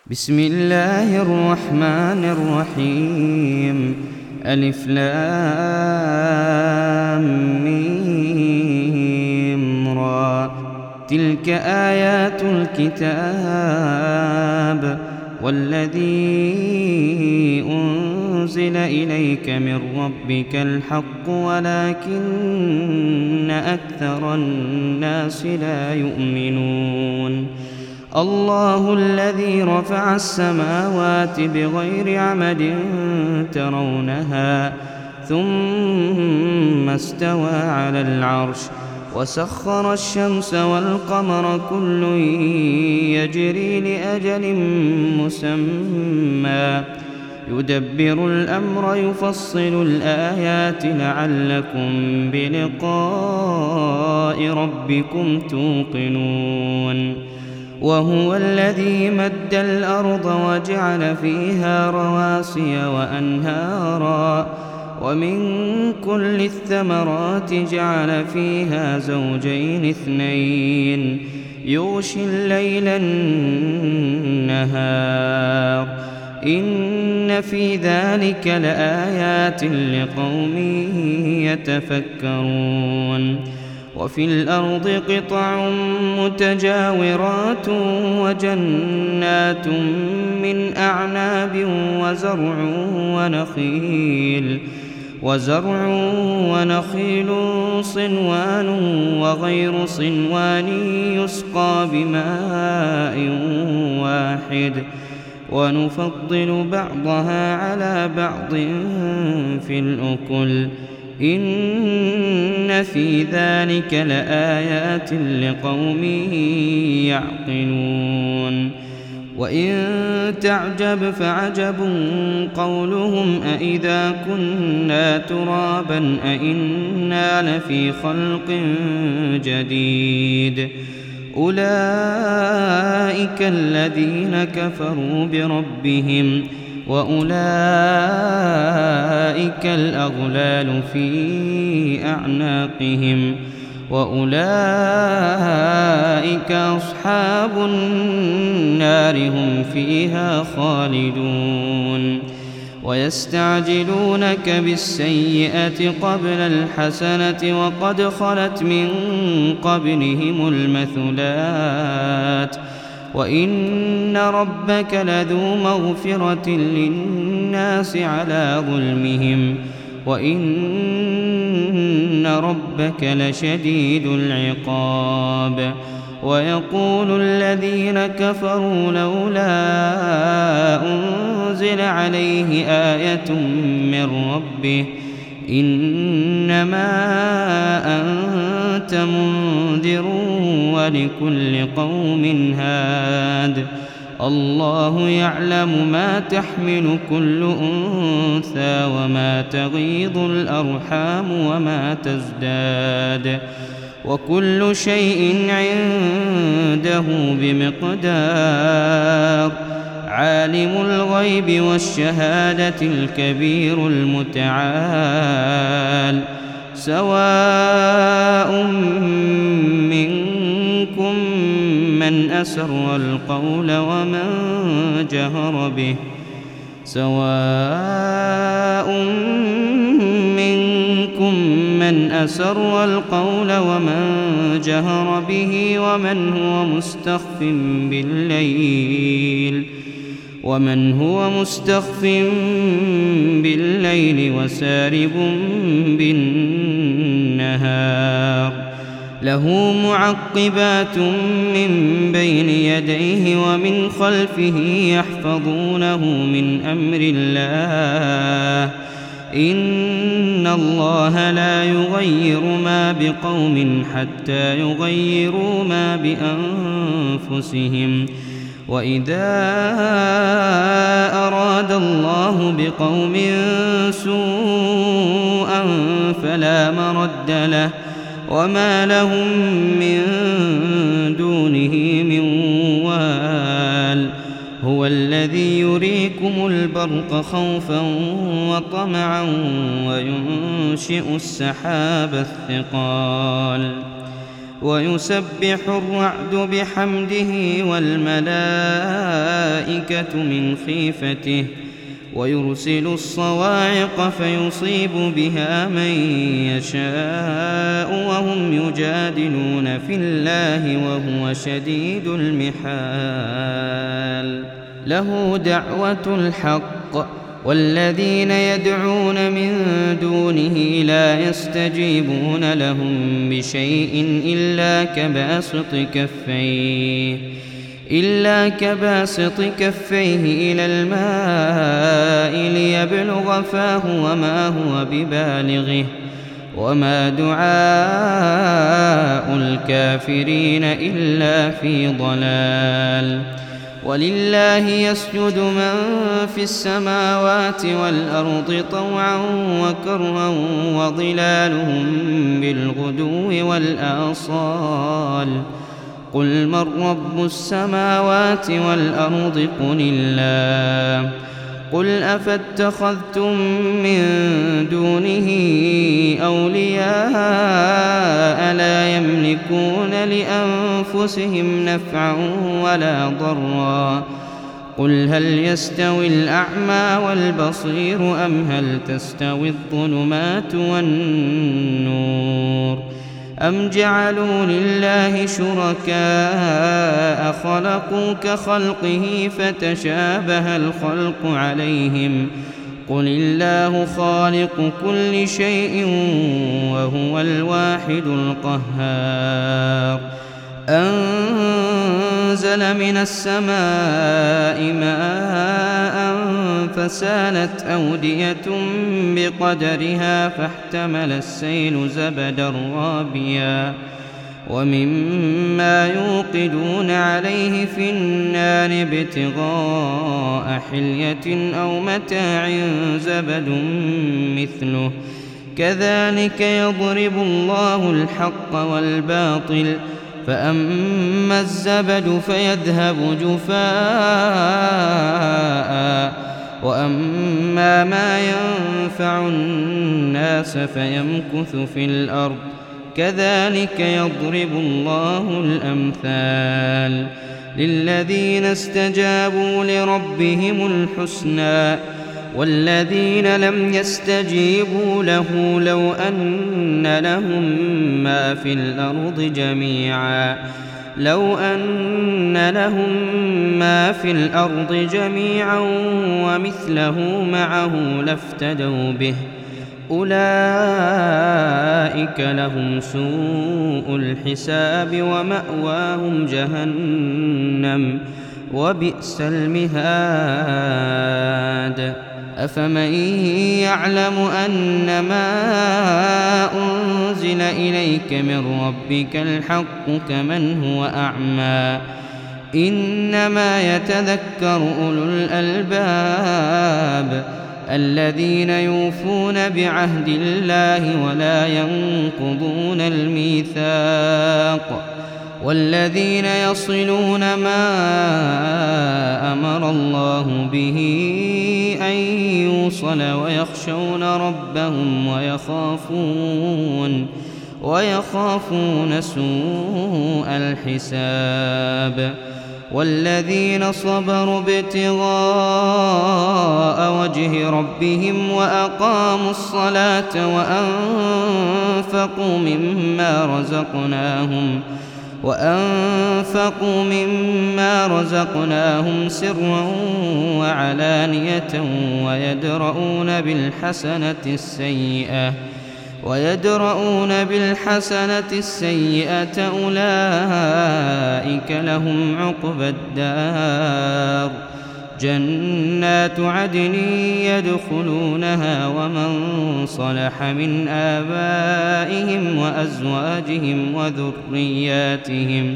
بسم الله الرحمن الرحيم. ألف لام ميم را. تلك آيات الكتاب والذي أنزل إليك من ربك الحق ولكن أكثر الناس لا يؤمنون. الله الذي رفع السماوات بغير عمد ترونها ثم استوى على العرش وسخر الشمس والقمر كل يجري لأجل مسمى يدبر الأمر يفصل الآيات لعلكم بلقاء ربكم توقنون. وهو الذي مد الأرض وجعل فيها رواسي وأنهارا ومن كل الثمرات جعل فيها زوجين اثنين يغشي الليل النهار إن في ذلك لآيات لقوم يتفكرون. وفي الأرض قطع متجاورات وجنات من أعناب وزرع ونخيل صنوان وغير صنوان يسقى بماء واحد ونفضل بعضها على بعض في الأكل إن في ذلك لآيات لقوم يعقلون. وإن تعجب فعجب قولهم أإذا كنا ترابا أإنا لفي خلق جديد أولئك الذين كفروا بربهم وأولئك الأغلال في أعناقهم وأولئك أصحاب النار هم فيها خالدون. ويستعجلونك بالسيئة قبل الحسنة وقد خلت من قبلهم المثلات وإن ربك لذو مغفرة للناس على ظلمهم وإن ربك لشديد العقاب. ويقول الذين كفروا لولا أنزل عليه آية من ربه إنما أنت منذر ولكل قوم هاد الله يعلم ما تحمل كل أنثى وما تغيض الأرحام وما تزداد وكل شيء عنده بمقدار. عالم الغيب والشهادة الكبير المتعال. سواء منكم من أسر القول ومن جهر به ومن هو مستخف بالليل وسارب بالنهار. له معقبات من بين يديه ومن خلفه يحفظونه من أمر الله إن الله لا يغير ما بقوم حتى يغيروا ما بأنفسهم وإذا أراد الله بقوم سوءا فلا مرد له وما لهم من دونه من وال. هو الذي يريكم البرق خوفا وطمعا وينشئ السحاب الثقال ويسبح الرعد بحمده والملائكة من خيفته ويرسل الصواعق فيصيب بها من يشاء وهم يجادلون في الله وهو شديد المحال له دعوة الحق والذين يدعون من دونه لا يستجيبون لهم بشيء إلا كباسط كفيه إلى الماء ليبلغ فاه وما هو ببالغه وما دعاء الكافرين إلا في ضلال ولله يسجد من في السماوات والأرض طوعا وكرها وظلالهم بالغدو والآصال قل من رب السماوات والأرض قل الله قل أفاتخذتم من دونه أولياء لا يملكون لأنفسهم نفعا ولا ضرا قل هل يستوي الأعمى والبصير أم هل تستوي الظلمات والنور أم جعلوا لله شركاء خلقوا كخلقه فتشابه الخلق عليهم قل الله خالق كل شيء وهو الواحد القهار أنزل من السماء ماء فسالت أودية بقدرها فاحتمل السيل زبدا رابيا ومما يوقدون عليه في النار ابتغاء حلية أو متاع زبد مثله كذلك يضرب الله الحق والباطل فأما الزبد فيذهب جفاء وأما ما ينفع الناس فيمكث في الأرض كذلك يضرب الله الأمثال للذين استجابوا لربهم الحسنى والذين لم يستجيبوا له لو أن لهم ما في الأرض جميعا ومثله معه لافتدوا به أولئك لهم سوء الحساب ومأواهم جهنم وبئس المهاد أفمن يعلم أنما أنزل إليك من ربك الحق كمن هو أعمى إنما يتذكر أولو الألباب الذين يوفون بعهد الله ولا ينقضون الميثاق والذين يصلون ما أمر الله به أن يوصل ويخشون ربهم ويخافون سوء الحساب والذين صبروا ابتغاء وجه ربهم وأقاموا الصلاة وأنفقوا مما رزقناهم سرا وعلانية ويدرؤون بالحسنة السيئة أولئك لهم عقبى الدار جنات عدن يدخلونها ومن صلح من آبائهم وأزواجهم وذرياتهم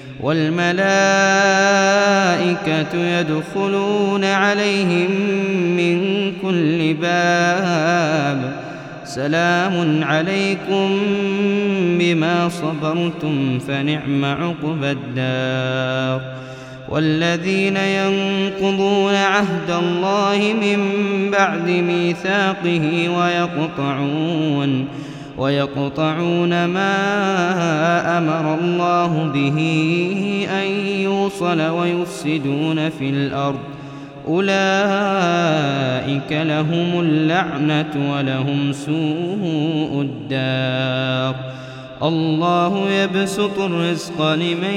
والملائكة يدخلون عليهم من كل باب سلام عليكم بما صبرتم فنعم عقبى الدار والذين ينقضون عهد الله من بعد ميثاقه ويقطعون ما أمر الله به أن يوصل ويفسدون في الأرض أولئك لهم اللعنة ولهم سوء الدار. الله يبسط الرزق لمن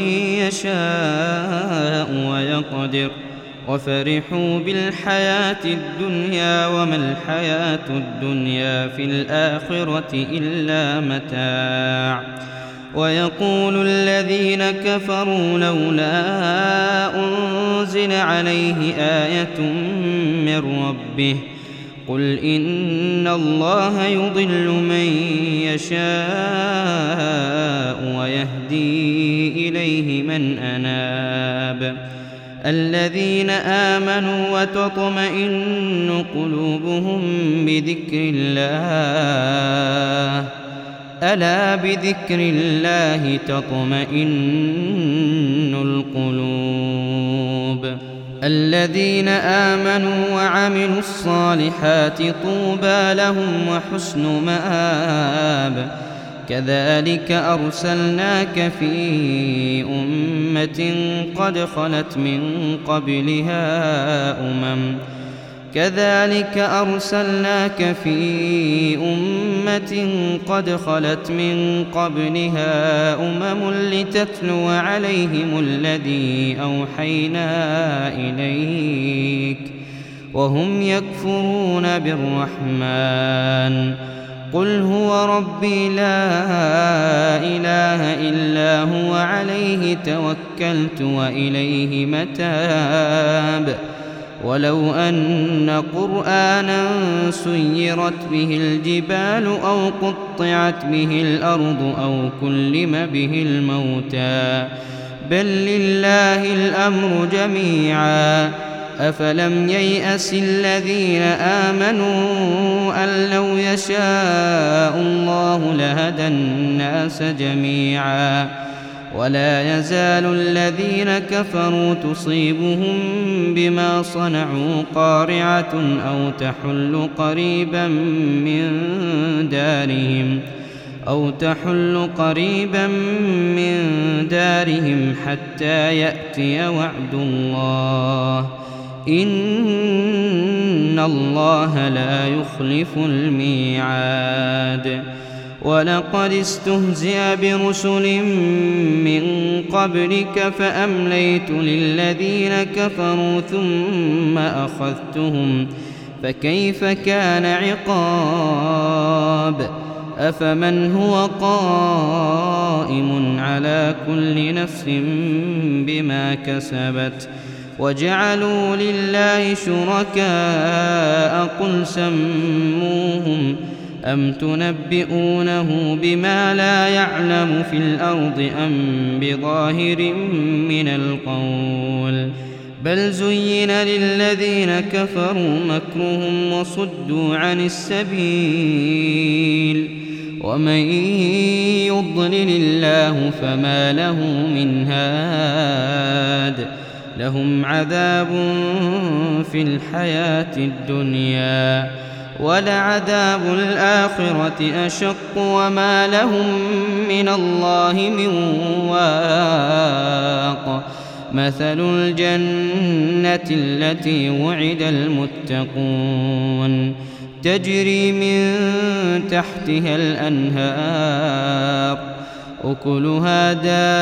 يشاء ويقدر وفرحوا بالحياة الدنيا وما الحياة الدنيا في الآخرة إلا متاع. ويقول الذين كفروا لولا أنزل عليه آية من ربه قل إن الله يضل من يشاء ويهدي إليه من أناب. الذين آمنوا وتطمئن قلوبهم بذكر الله ألا بذكر الله تطمئن القلوب. الذين آمنوا وعملوا الصالحات طوبى لهم وحسن مآب. كذلك أرسلناك في أمة قد خلت من قبلها أمم لتتلو عليهم الذي أوحينا إليك وهم يكفرون بالرحمن قل هو ربي لا إله إلا هو عليه توكلت وإليه متاب. ولو أن قرآنا سيرت به الجبال أو قطعت به الأرض أو كلم به الموتى بل لله الأمر جميعا أفلم ييأس الذين آمنوا أن لو يشاء الله لهدى الناس جميعا ولا يزال الذين كفروا تصيبهم بما صنعوا قارعة أو تحل قريبا من دارهم حتى يأتي وعد الله إن الله لا يخلف الميعاد. ولقد استهزئ برسل من قبلك فأمليت للذين كفروا ثم أخذتهم فكيف كان عقاب. أفمن هو قائم على كل نفس بما كسبت وجعلوا لله شركاء قل سموهم أم تنبئونه بما لا يعلم في الأرض أم بظاهر من القول بل زين للذين كفروا مكرهم وصدوا عن السبيل ومن يضلل الله فما له من هاد. لهم عذاب في الحياة الدنيا ولعذاب الآخرة أشق وما لهم من الله من واق. مثل الجنة التي وعد المتقون تجري من تحتها الأنهار أكلها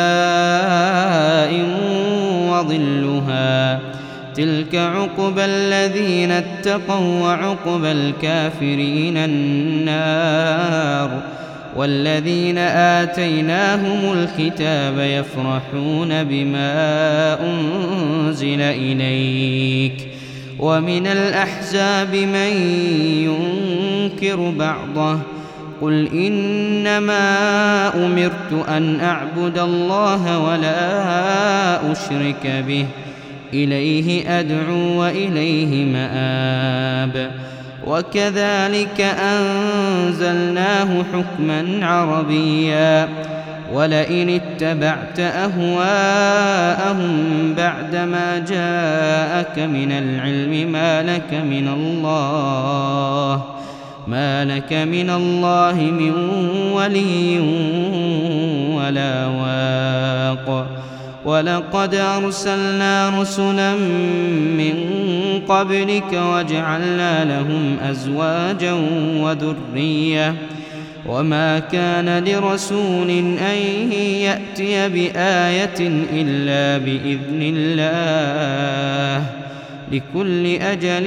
دائم وظلها تلك عقبى الذين اتقوا وعقبى الكافرين النار. والذين آتيناهم الكتاب يفرحون بما أنزل إليك ومن الأحزاب من ينكر بعضه قل إنما أمرت أن أعبد الله ولا أشرك به إليه أدعو وإليه مآب. وكذلك أنزلناه حكما عربيا ولئن اتبعت أهواءهم بعدما جاءك من العلم ما لك ما لك من الله من ولي ولا واق ولقد أرسلنا رسلا من قبلك وجعلنا لهم أزواجا وذرية وما كان لرسول أن يأتي بآية إلا بإذن الله لكل أجل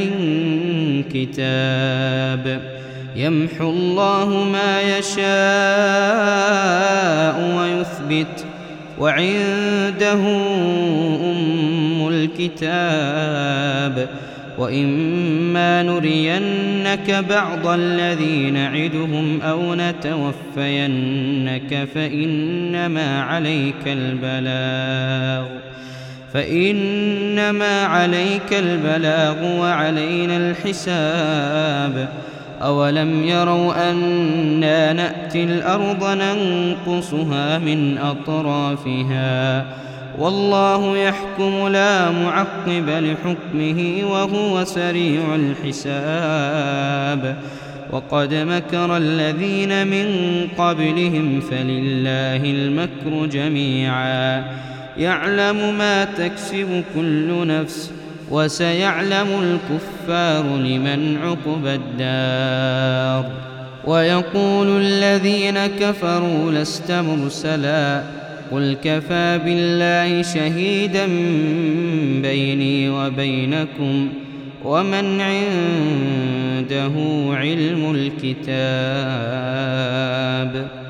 كتاب يمحو الله ما يشاء ويثبت وعنده أم الكتاب وإما نرينك بعض الذي نعدهم أو نتوفينك فإنما عليك البلاغ وعلينا الحساب أولم يروا أنا نأتي الأرض ننقصها من أطرافها والله يحكم لا معقب لحكمه وهو سريع الحساب وقد مكر الذين من قبلهم فلله المكر جميعا يعلم ما تكسب كل نفس وسيعلم الكفار لمن عقبى الدار ويقول الذين كفروا لست مرسلا قل كفى بالله شهيدا بيني وبينكم ومن عنده علم الكتاب